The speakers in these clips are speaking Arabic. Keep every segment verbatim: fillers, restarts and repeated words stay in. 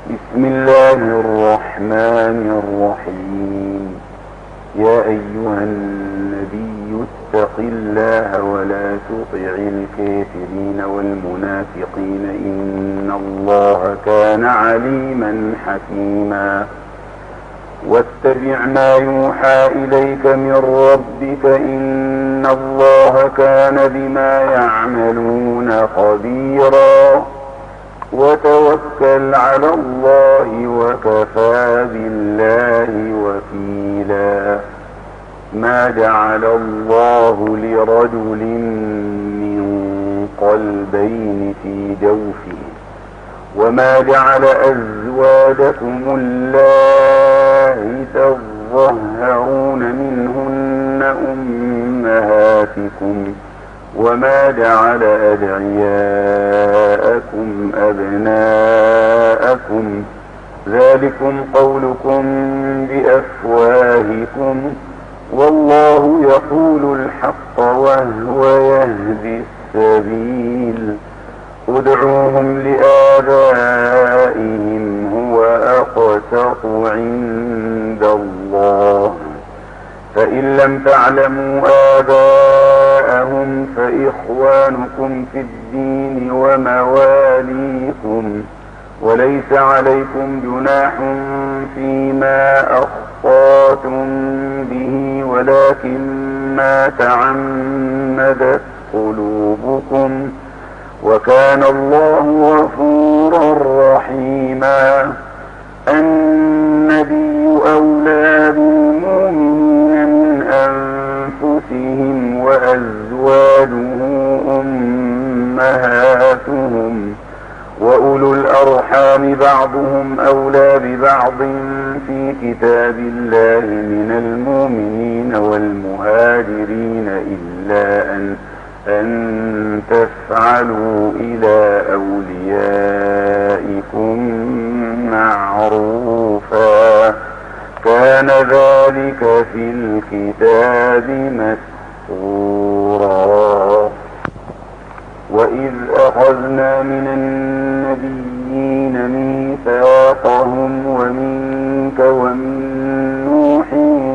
بسم الله الرحمن الرحيم. يا أيها النبي اتق الله ولا تطع الكافرين والمنافقين إن الله كان عليما حكيما. واتبع ما يوحى إليك من ربك إن الله كان بما يعملون خبيرا. وتوكل على الله وكفى بالله وكيلا. ما جعل الله لرجل من قلبين في جوفه وما جعل أزواجكم اللائي تظهرون منهن أمهاتكم وما جعل أدعياءكم أبناءكم ذلكم قولكم بأفواهكم والله يقول الحق وهو يهدي السبيل. ادعوهم لآبائهم هو أقسط عند الله فإن لم تعلموا آباءهم فإخوانكم في الدين ومواليكم وليس عليكم جناح فيما أخطأتم به ولكن ما تعمدت قلوبكم وكان الله غفورا رحيما. النبي أولى بالمؤمنين من أنفسهم وأزواجه أمهاتهم وأولو الأرحام بعضهم أولى ببعض في كتاب الله من المؤمنين والمهاجرين إلا أن أن تفعلوا إلى أوليائكم معروفا كان ذلك في الكتاب مسطورا. وإذ أخذنا من النبيين ميثاقهم ومنك ومن نوح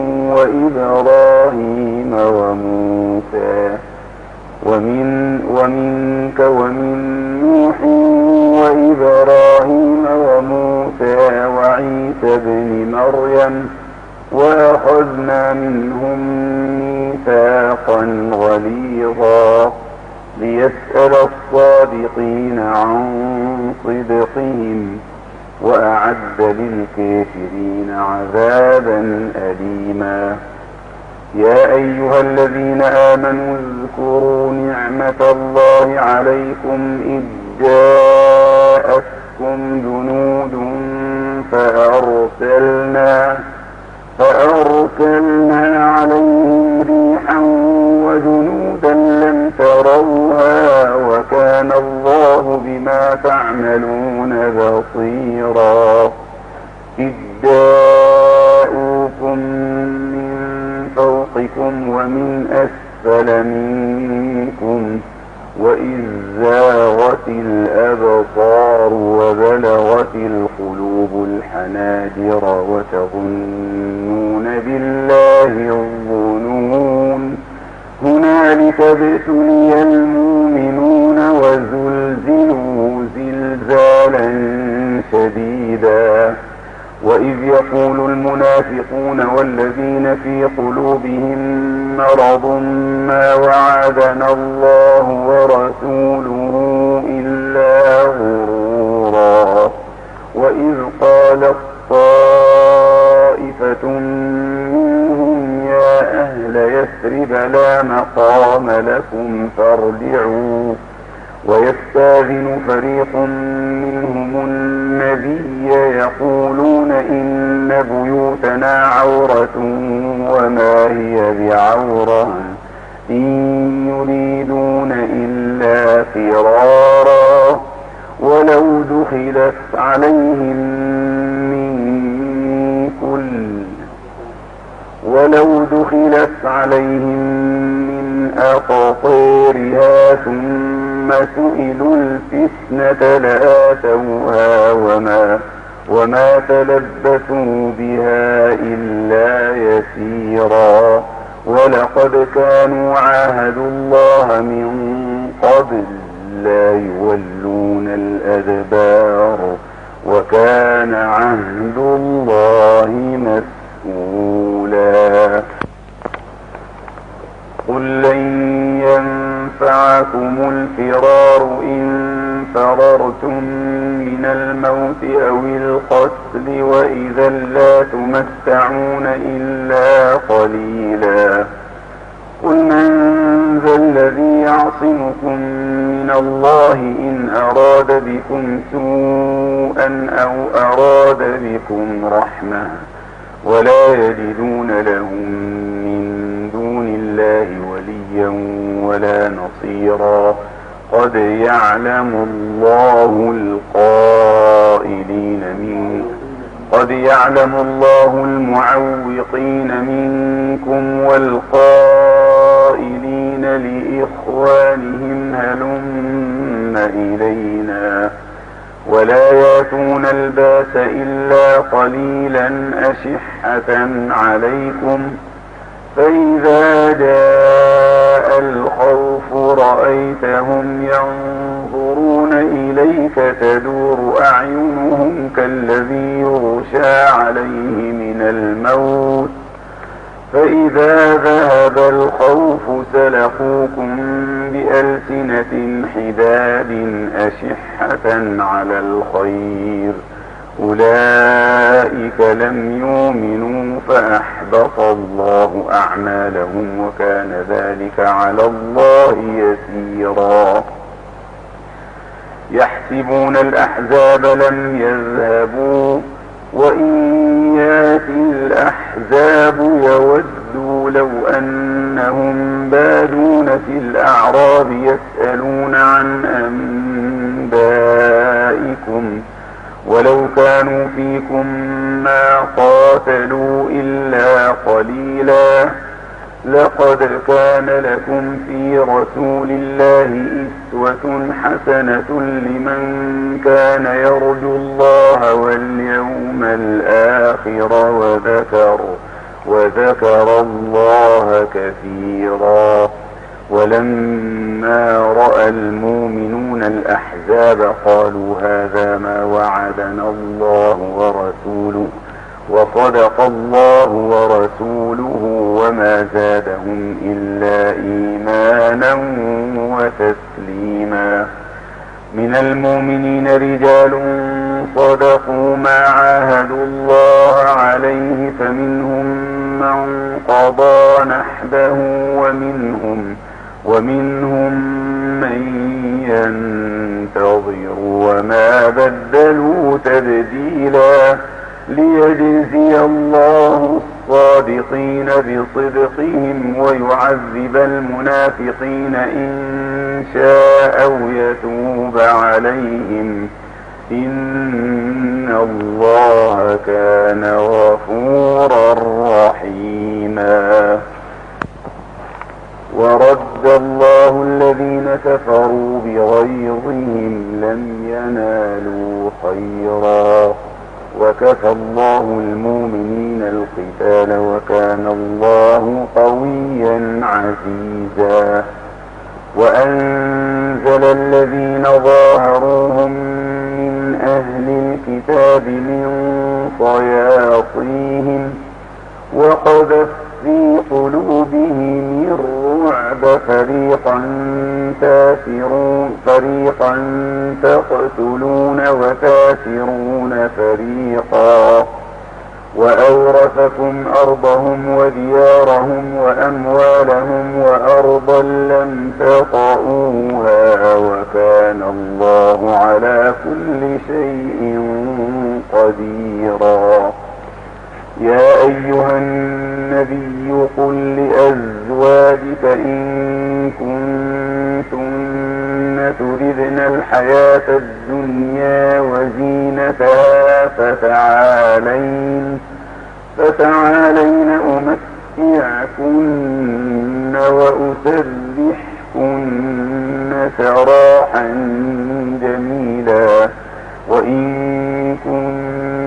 وإبراهيم وموسى ومن ومنك ومن نوح وإبراهيم وموسى وعيسى بن مريم وأخذنا منهم ميثاقا غليظا ليسأل الصادقين عن صدقهم وأعد للكافرين عذابا أليما. يا أيها الذين آمنوا اذكروا نعمة الله عليكم إذ جاءتكم جنود فأرسلنا فأرسلنا عليهم ريحا وجنودا لم تروها وكان الله بما تعملون بصيرا. إذ جاءوكم من فوقكم ومن أسفل منكم وإذ زاغت الأبصار وبلغت القلوب الحناجر وتظنون بالله الظنون هنالك ابتلي المؤمنون وزلزلوا زلزالا شديدا. وإذ يقول المنافقون والذين في قلوبهم مرض ما وعدنا الله ورسوله إلا غرورا. وإذ قالت طائفة منهم يا أهل يثرب لا مقام لكم فارجعوا ويستاذن فريق منهم النبي يقولون إن بيوتنا عورة وما هي بعورة إن يريدون إلا فرارا ولو دخلت عليهم من كل ولو دخلت عليهم من أقطارها ثم سئلوا الفتنة لآتوها وما, وما تلبثوا بها إلا يسيرا. ولقد كانوا عاهدوا الله من قبل لا يولون الأدبار وكان عهد الله مسؤولا. قل لن ينفعكم الفرار إن فررتم من الموت أو القتل وإذا لا تمتعون إلا قليلا. قل من ذا الذي يعصمكم من الله إن أراد بكم سوءا أو أراد بكم رحمة ولا يجدون لهم من دون الله وليا ولا نصيرا. قد يعلم الله القائلين من قد يعلم الله المعوقين منكم والقائلين لإخوانهم هلم إلينا ولا يأتون الباس إلا قليلا أشحة عليكم فإذا جاء الخوف رأيتهم ينظرون إليك تدور أعينهم كالذي يغشى عليه من الموت فإذا ذهب الخوف سلقوكم بألسنة حداد أشحة على الخير أولئك لم يؤمنوا فأحبط الله أعمالهم وكان ذلك على الله يسيرا. يحسبون الأحزاب لم يذهبوا وإن يأتي الأحزاب يودوا لو أنهم بادون في الأعراب يسألون عن أنبائكم ولو كانوا فيكم ما قاتلوا إلا قليلا. لقد كان لكم في رسول الله أسوة حسنة لمن كان يرجو الله واليوم الآخر وذكر, وذكر الله كثيرا. ولما رأى المؤمنون الأحزاب قالوا هذا ما وعدنا الله ورسوله وصدق الله ورسوله وما زادهم إلا إيمانا وتسليما. من المؤمنين رجال صدقوا ما عاهدوا الله عليه فمنهم من قضى نحبه ومنهم ومنهم من ينتظر وما بدلوا تبديلا. ليجزي الله الصادقين بصدقهم ويعذب المنافقين إن شاء أو يتوب عليهم إن الله كان غفورا رحيما. ورد الله الذين كفروا بغيظهم لم ينالوا خيرا وكفى الله المؤمنين القتال وكان الله قويا عزيزا. وأنزل الذين ظاهروهم من أهل الكتاب من صياصيهم وقذف في قلوبهم الرعب فريقا تاسرون فريقا تقتلون وتاسرون فريقا. وأورثكم أرضهم وديارهم وأموالهم وأرضا لم تطئوها وكان الله على كل شيء قديرا. يا أيها النبي قل لأزواجك إن كنتن تردن الحياة الدنيا وزينتها فتعالين فتعالين أمتعكن وأسرحكن سراحا جميلا. وإن كنتن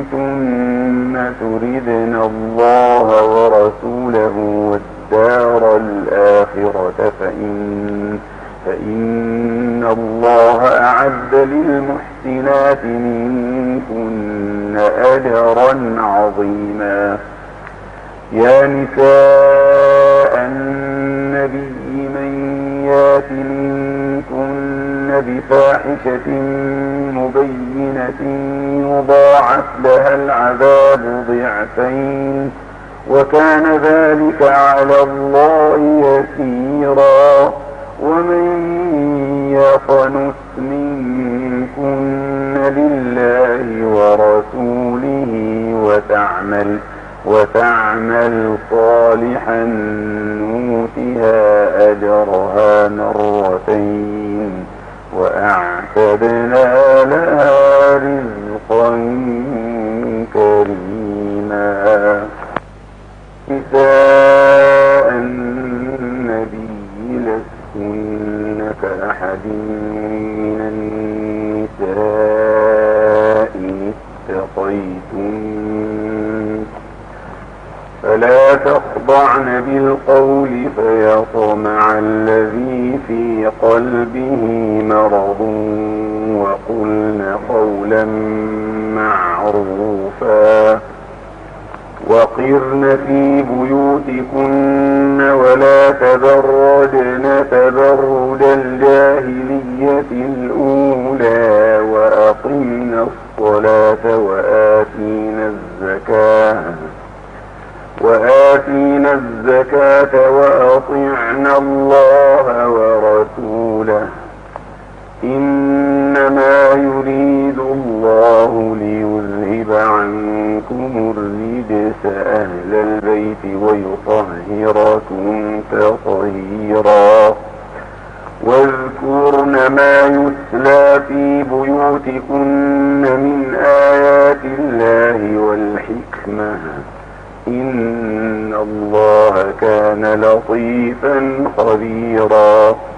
الآخرة فإن, فإن الله أعد للمحسنات منكن أجرا عظيما. يا نساء النبي من يات منكن بفاحشة مبينة يضاعف لها العذاب ضعفين وكان ذلك على الله يسيرا. ومن يقنت منكن لله ورسوله وتعمل وتعمل صالحا نؤتها أجرها مرتين وأعتدنا لها رزقا كريما. نساء النبي لستن كأحد من النساء إن اتقيتن فلا تخضعن بالقول فيطمع الذي في قلبه مرض وقلن قولا معروفا. وقرن في بيوتكن ولا تبرجن تبرج الجاهلية الأولى وأقمن الصلاة وآتينا الزكاة وآتينا الزكاة وأطعنا الله ورسوله إنما يريد الله ليذهب عنكم الرجس أهل البيت ويطهركم تطهيرا. واذكرن ما يتلى في بيوتكن من آيات الله والحكمة إن الله كان لطيفا خبيرا.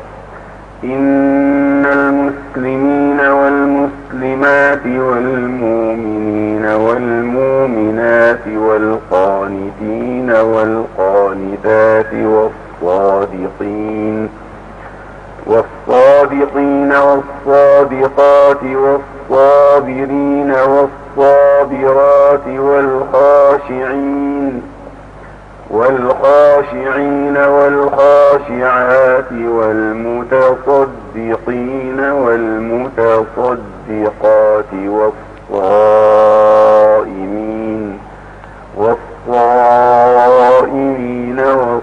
إن المسلمين والمسلمات والمؤمنين والمؤمنات والقانتين والقانتات والصادقين والصادقين والصادقات والصابرين والصابرات والخاشعين والخاشعين والخاشعات والمتصدقين والمتصدقات والصائمين والصائمين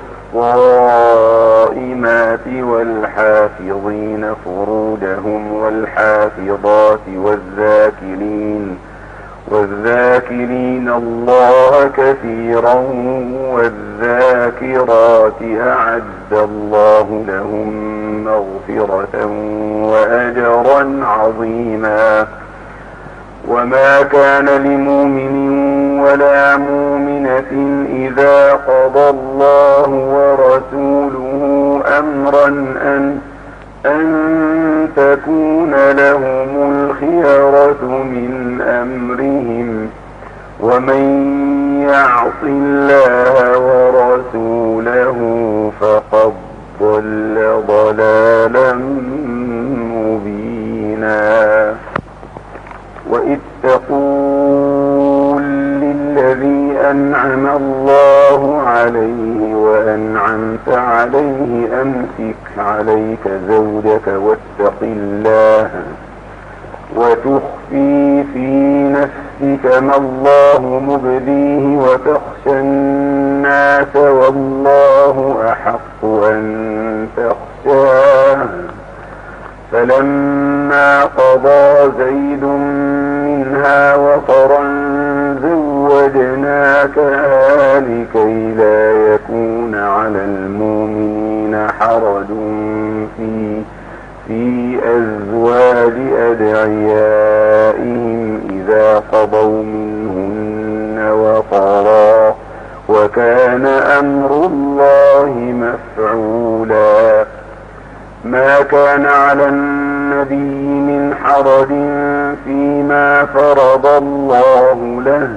والصائمات والحافظين فروجهم والحافظات والذاكرين والذاكرين الله كثيرا والذاكرات أعد الله لهم مغفرة وأجرا عظيما. وما كان لمؤمن ولا مؤمنة إذا قضى الله ورسوله أمرا أن أن تكون لهم الخيرة من أمرهم ومن يعص الله ورسوله فقد ضل ضلالا مبينا. وإذ تقول للذي أنعم الله عليه وأنعمت عليه أمسك عليك زوجك واتق الله وتخفي في نفسك ما الله مبديه وتخشى الناس والله أحق أن تخشاه. فلما قضى زيد منها وطرا زوجناكها لكي لا يكون على المؤمنين حرج في في أزواج أدعيائهم إذا قضوا منهن وطرا وكان أمر الله مفعولا. ما كان على النبي من حرج فيما فرض الله له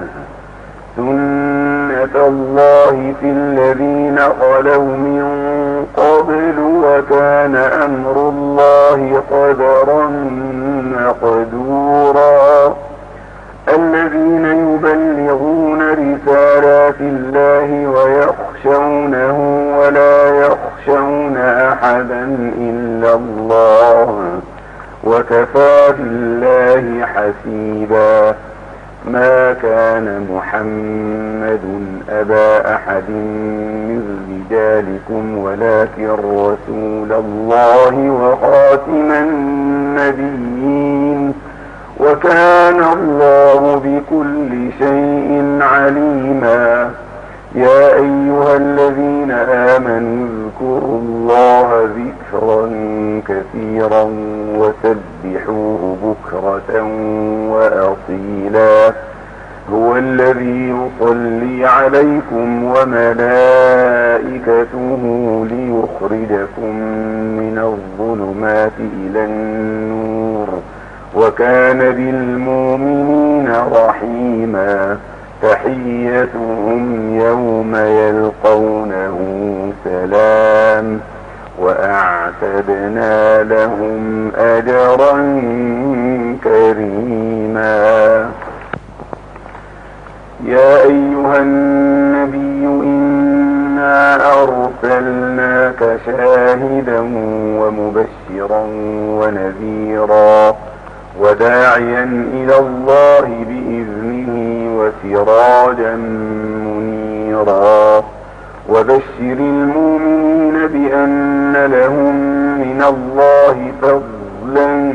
سنة الله في الذين خلوا من قبل وكان أمر الله قدرا مقدورا. الذين يبلغون رسالات الله ويخشونه ولا يخشون أحدا إلا الله وكفى بالله حسيبا. ما كان محمد أبا أحد من رجالكم ولكن رسول الله وخاتم النبيين وكان الله بكل شيء عليما. يا أيها الذين آمنوا اذكروا الله ذكرا كثيرا وسبحوه بكرة وأصيلا. هو الذي يصلي عليكم وملائكته ليخرجكم من الظلمات إلى النور وكان بالمؤمنين رحيما. تحيتهم يوم يلقونه سلام وأعتدنا لهم أجرا كريما. يا أيها النبي إنا أرسلناك شاهدا ومبشرا ونذيرا وداعيا إلى الله بإذنه وسراجا منيرا. وبشر المؤمنين بأن لهم من الله فضلا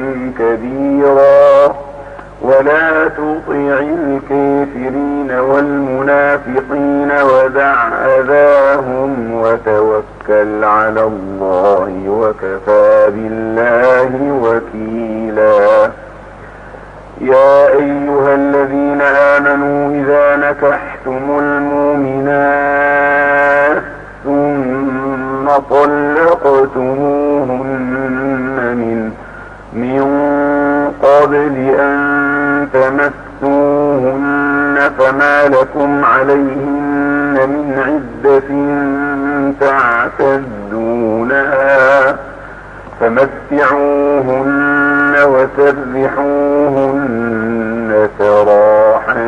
كبيرا ولا تطع الكافرين والمنافقين ودع أذاهم وتوكل على الله وكفى بالله وكيلا. يا أيها الذين آمنوا إذا نكحتم المؤمنات ثم طلقتموهن من من قبل أن تمسوهن فما لكم عليهن من عدة تعتدونها فمتعوهن وسرحوهن سراحا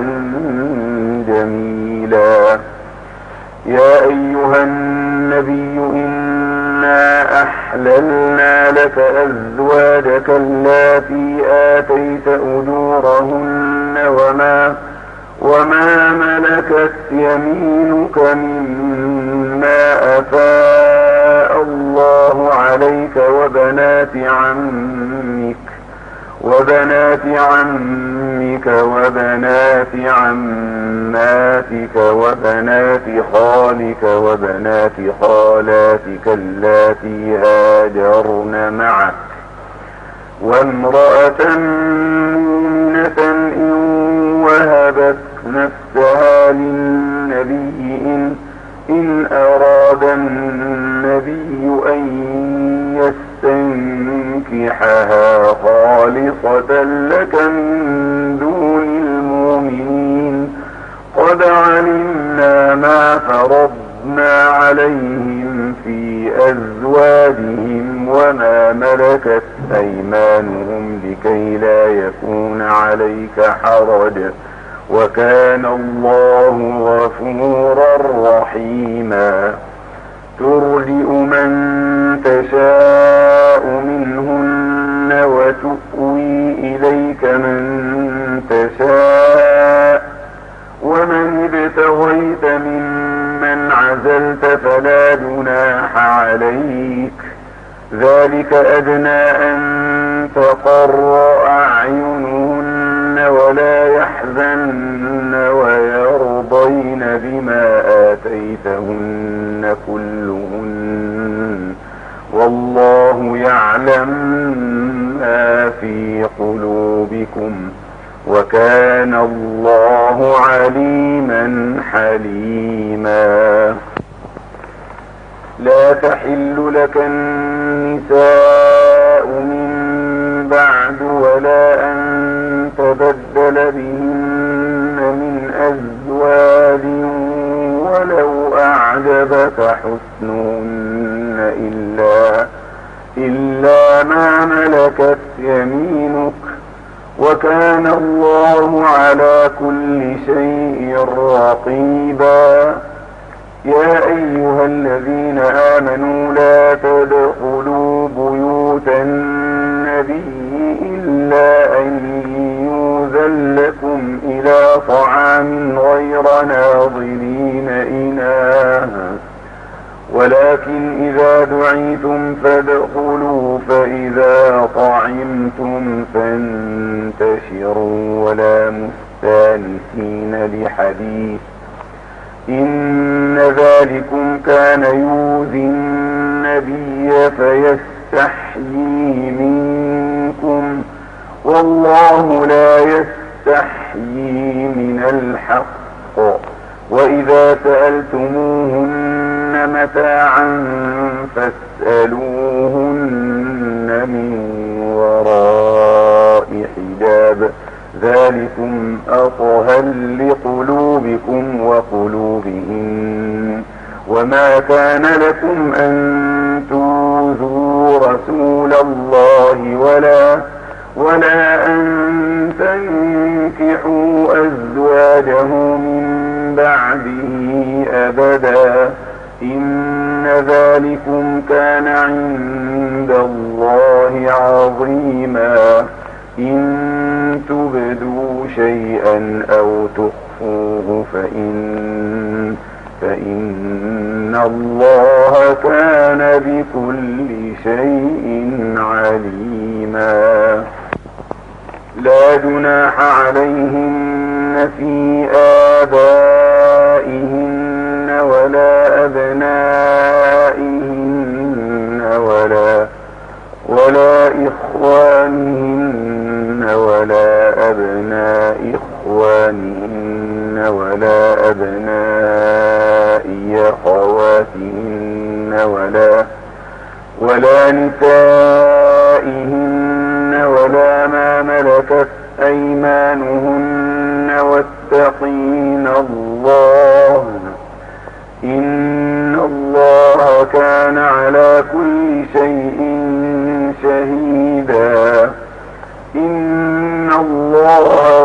جميلا. يا أيها النبي إنا أحللنا لك أزواجك اللاتي آتيت أجورهن وما وما ملكت يمينك مما أفاء الله عليك وبنات عمك وبنات عمك وبنات عماتك وبنات خالك وبنات خالاتك اللاتي هاجرن معك وامرأة مؤمنة إن وهبت نفسها للنبي إن, إن أراد النبي أن يستنكحها خالصة لك من دون المؤمنين. قد علمنا ما فرضنا عليهم في أزواجهم وما ملكت أيمانهم لكي لا يكون عليك حرج وكان الله غفورا رحيما. ترجئ من تشاء منهن وتؤوي إليك من تشاء ومن ابتغيت ممن عزلت فلا جناح عليك. ذلك أدنى أن تقر أعينهن ولا يحزن ويرضين بما آتيتهن كلهن والله يعلم ما في قلوبكم وكان الله عليما حليما. لا تحل لك النساء من بعد ولا أن تبدل بهن من أزواج ولو أعجبك حسنهن إلا دينك وكان الله على كل شيء رقيبا. يا أيها الذين آمنوا لا تدخلوا بيوت النبي إلا أن يؤذن لكم إلى طعام غير ناظرين إناه ولكن إذا دعيتم فادخلوا فإذا طعمتم فانتشروا ولا مستانسين لحديث إن ذلكم كان يؤذي النبي فيستحيي منكم والله لا يستحيي من الحق. وإذا سألتموهن متاعا فاسألوهن من وراء حجاب ذلكم أطهر لقلوبكم وقلوبهن. وما كان لكم أن تؤذوا رسول الله ولا ولا أن تنكحوا أزواجه من بعده أبدا إن ذلكم كان عند الله عظيما. إن تبدوا شيئا أو تخفوه فإن, فإن الله كان بكل شيء عليما. لا جناح عليهن في آبائهن ولا أبنائهن ولا ولا إخوانهن ولا أبناء إخوانهن ولا أبناء أخواتهن ولا ولا نسائهن ولا ما ملكت أيمانهن واتقين الله إن الله كان على كل شيء شهيدا. إن الله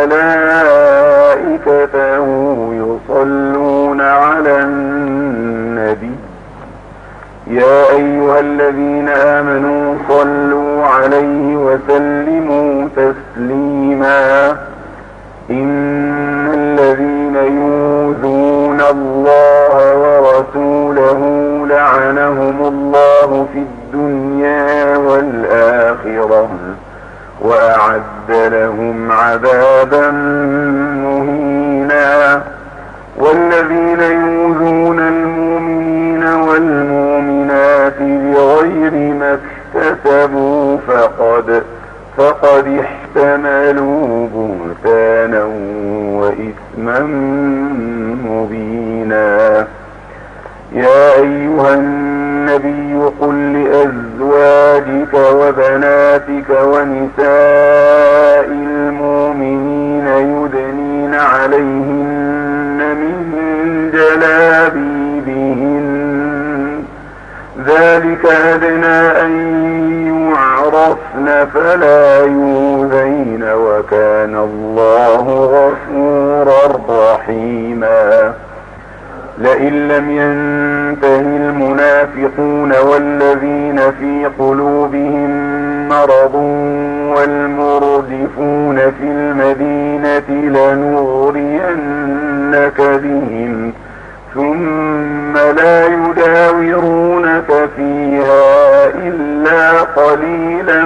وملائكته يصلون على النبي يا أيها الذين آمنوا صلوا عليه وسلموا تسليما. إن الذين يؤذون الله ورسوله لعنهم الله في الدنيا والآخرة وأعد لهم عذابا مهينا. والذين يؤذون المؤمنين والمؤمنات بغير ما اكتسبوا فقد فقد احتملوا بهتانا وإثما مبينا. يا أيها النبي قل لأزواجك وبناتك ونساء المؤمنين يدنين عليهن من جلابيبهن ذلك أدنى أن يعرفن فلا يؤذين وكان الله غفورا رحيما. لئن لم ينته المنافقون والذين في قلوبهم مرض والمردفون في المدينة لنغرينك بهم ثم لا يداورونك فيها إلا قليلا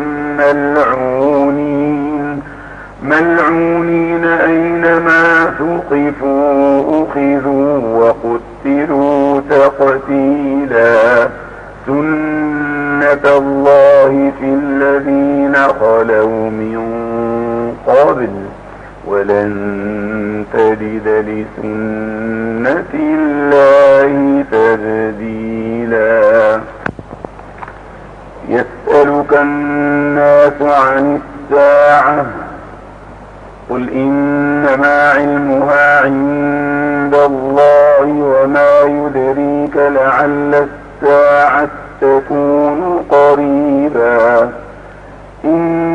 ملعونين ملعونين أينما ثقفوا أخذوا وقتلوا تقتيلا. سنة الله في الذين خلوا من قبل ولن تجد لسنة الله تبديلا. يسألك الناس عن الساعة قل إنما علمها عند الله وما يدريك لعل الساعة تكون قريبا. إن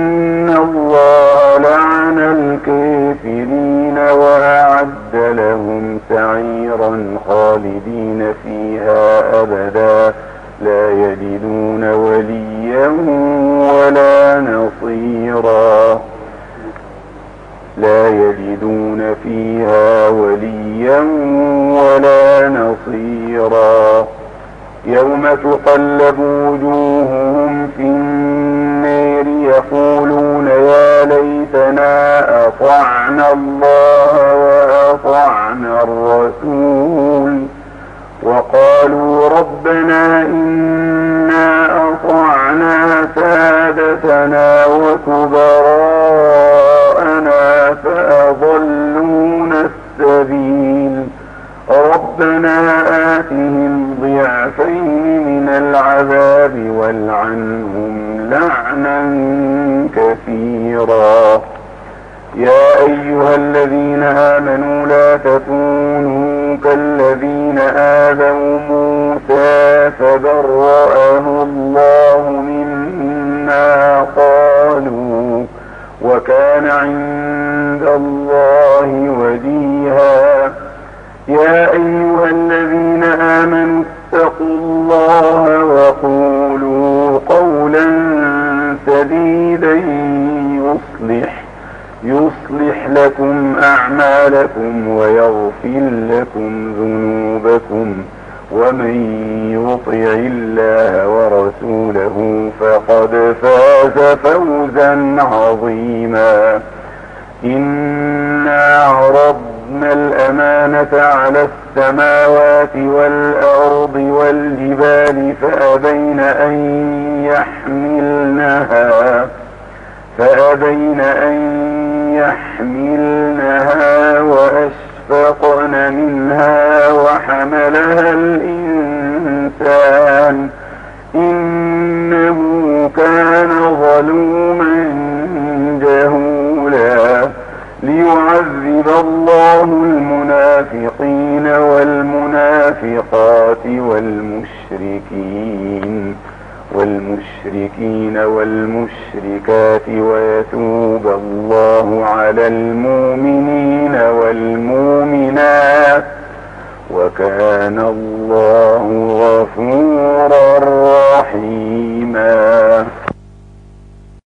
كثيرا لا يجدون فيها وليا ولا نصيرا يوم تقلب وجوههم في النار يقولون يا ليتنا أطعنا الله وأطعنا الرسول وقالوا ربنا إنا أطعنا سادتنا وكبراءنا فأضلونا السبيل ربنا آتهم ضعفين من العذاب والعنهم لعنا كثيرا يا أيها الذين آمنوا لا تكونوا كالذين آذوا موسى فبرأه الله مما قالوا وكان عند الله وجيها يا أيها الذين آمنوا اتقوا الله وقولوا قولا سديدا يصلح يصلح لكم أعمالكم ويغفر لكم ذنوبكم ومن يطع الله ورسوله فقد فاز فوزا عظيما إنا عرضنا الأمانة على السماوات والأرض والجبال فأبين أن يحملنها فأبين أن يحملنها وأشفقن منها وحملها الإنسان إنه كان ظلوما جهولا ليعذب الله المنافقين والمنافقات والمشركين والمشركين والمشركات ويتوب الله على المؤمنين والمؤمنات وكان الله غفورا رحيما.